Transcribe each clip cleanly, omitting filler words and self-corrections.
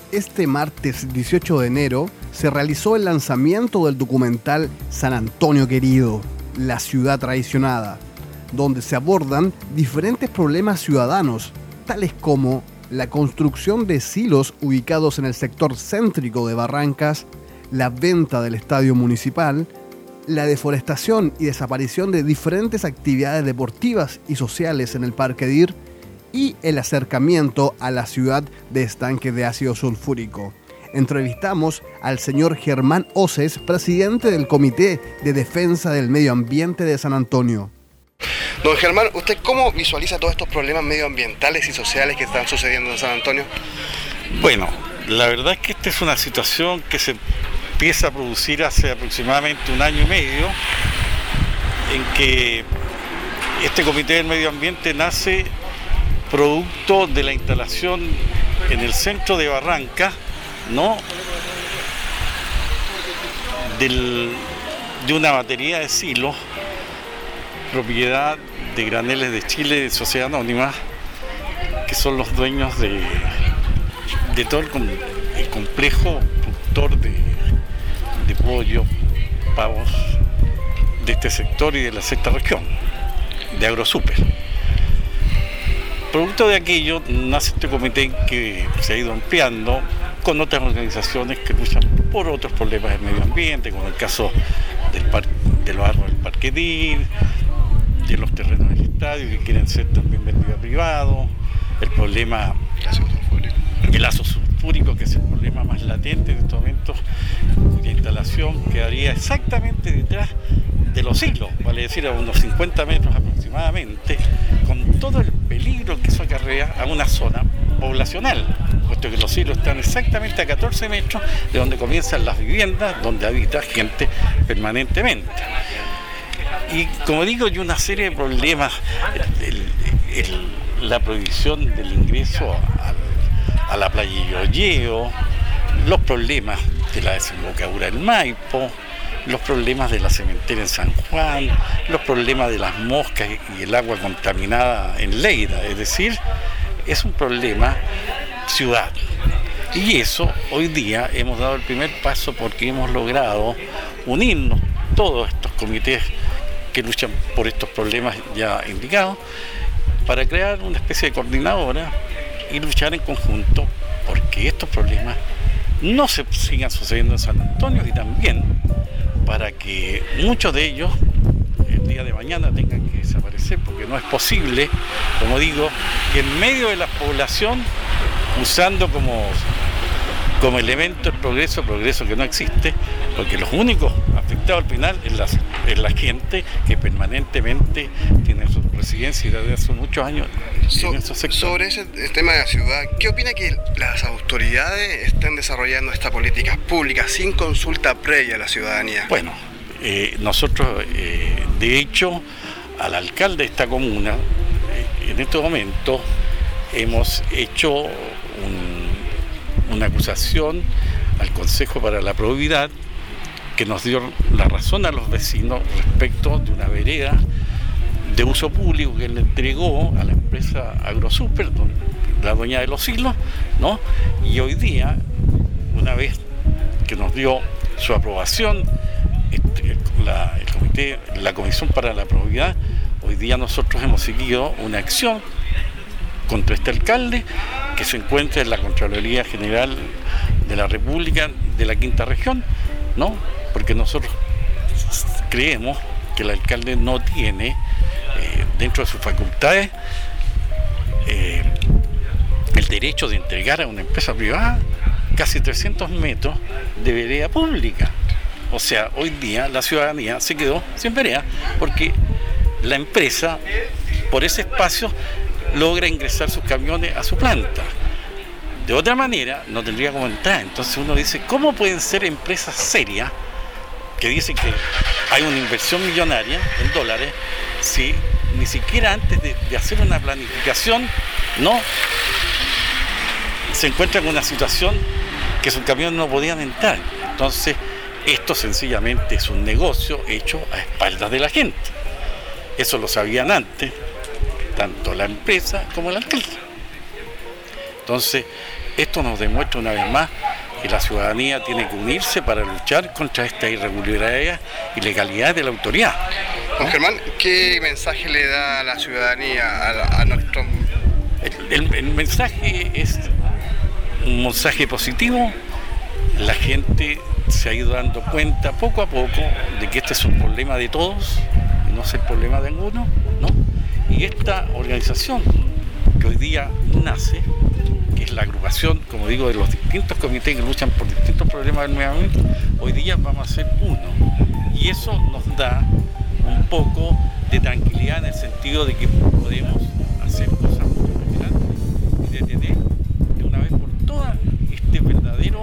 Este martes 18 de enero se realizó el lanzamiento del documental San Antonio Querido, la ciudad traicionada, donde se abordan diferentes problemas ciudadanos, tales como la construcción de silos ubicados en el sector céntrico de Barrancas, la venta del estadio municipal, la deforestación y desaparición de diferentes actividades deportivas y sociales en el Parque Dir y el acercamiento a la ciudad de estanques de ácido sulfúrico. Entrevistamos al señor Germán Oces, presidente del Comité de Defensa del Medio Ambiente de San Antonio. Don Germán, ¿usted cómo visualiza todos estos problemas medioambientales y sociales que están sucediendo en San Antonio? Bueno, la verdad es que esta es una situación que se empieza a producir hace aproximadamente 1 año y medio, en que este Comité del Medio Ambiente nace producto de la instalación en el centro de Barranca, ¿no?, de una batería de silos, propiedad de Graneles de Chile, de Sociedad Anónima, que son los dueños de todo el complejo productor de pollo, pavos de este sector y de la sexta región, de Agrosuper. Producto de aquello nace este comité que se ha ido ampliando con otras organizaciones que luchan por otros problemas del medio ambiente, como el caso de los árboles del Parque Dir, de los terrenos del estadio que quieren ser también vendidos a privados, el problema del ácido sulfúrico, que es el problema más latente en estos momentos, cuya instalación quedaría exactamente detrás de los silos, vale decir a unos 50 metros aproximadamente, con todo el peligro que eso acarrea a una zona poblacional, puesto que los silos están exactamente a 14 metros de donde comienzan las viviendas, donde habita gente permanentemente. Y como digo, hay una serie de problemas, la prohibición del ingreso a la playa Yoyeo, los problemas de la desembocadura del Maipo, los problemas de la cementera en San Juan, los problemas de las moscas y el agua contaminada en Leida, es decir, es un problema ciudad. Y eso, hoy día hemos dado el primer paso porque hemos logrado unirnos todos estos comités que luchan por estos problemas ya indicados, para crear una especie de coordinadora y luchar en conjunto porque estos problemas no se sigan sucediendo en San Antonio, y también para que muchos de ellos el día de mañana tengan que desaparecer, porque no es posible, como digo, que en medio de la población, usando como elemento el progreso que no existe, porque los únicos afectados al final es la gente que permanentemente tiene su residencia desde hace muchos años en esos sectores. Sobre ese tema de la ciudad, ¿qué opina que las autoridades estén desarrollando estas políticas públicas sin consulta previa a la ciudadanía? Bueno, nosotros, de hecho, al alcalde de esta comuna, en este momento hemos hecho una acusación al Consejo para la Probidad, que nos dio la razón a los vecinos respecto de una vereda de uso público que le entregó a la empresa Agrosuper, la dueña de los silos, ¿no? Y hoy día, una vez que nos dio su aprobación la Comisión para la Probidad, hoy día nosotros hemos seguido una acción contra este alcalde que se encuentra en la Contraloría General de la República de la Quinta Región, ¿no? Porque nosotros creemos que el alcalde no tiene dentro de sus facultades el derecho de entregar a una empresa privada casi 300 metros de vereda pública. O sea, hoy día la ciudadanía se quedó sin vereda porque la empresa, por ese espacio, logra ingresar sus camiones a su planta. De otra manera, no tendría cómo entrar. Entonces uno dice, ¿cómo pueden ser empresas serias que dicen que hay una inversión millonaria en dólares si ni siquiera antes de hacer una planificación, no se encuentran con una situación que sus camiones no podían entrar? Entonces, esto sencillamente es un negocio hecho a espaldas de la gente. Eso lo sabían antes, tanto la empresa como el alcalde. Entonces, Esto nos demuestra una vez más que la ciudadanía tiene que unirse para luchar contra esta irregularidad y ilegalidad de la autoridad. Don Germán, ¿qué mensaje le da a la ciudadanía, a nuestro... El mensaje es un mensaje positivo. La gente se ha ido dando cuenta poco a poco de que este es un problema de todos, y no es el problema de alguno, ¿no? Y esta organización que hoy día nace, que es la agrupación, como digo, de los distintos comités que luchan por distintos problemas del medio ambiente, hoy día vamos a ser uno. Y eso nos da un poco de tranquilidad en el sentido de que podemos hacer cosas mucho más grandes y detener de una vez por todas este verdadero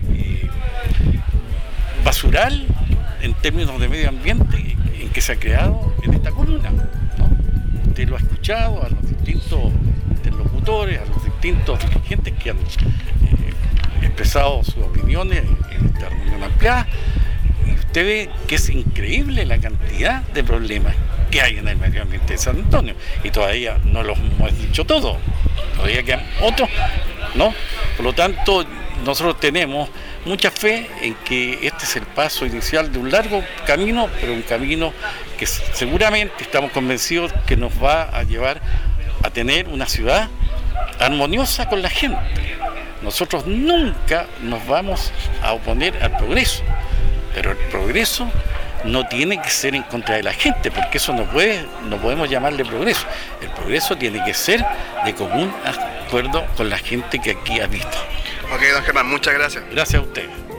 basural en términos de medio ambiente en que se ha creado en esta comuna, ¿no? Usted lo ha escuchado a los distintos interlocutores, a los distintos dirigentes que han expresado sus opiniones en esta reunión ampliada, y usted ve que es increíble la cantidad de problemas que hay en el medio ambiente de San Antonio, y todavía no los hemos dicho todos, todavía quedan otros, ¿no? Por lo tanto, nosotros tenemos mucha fe en que este es el paso inicial de un largo camino, pero un camino que seguramente estamos convencidos que nos va a llevar a tener una ciudad armoniosa con la gente. Nosotros nunca nos vamos a oponer al progreso, pero el progreso no tiene que ser en contra de la gente, porque eso no podemos llamarle progreso. El progreso tiene que ser de común acuerdo con la gente que aquí habita. Ok, don Germán, muchas gracias. Gracias a ustedes.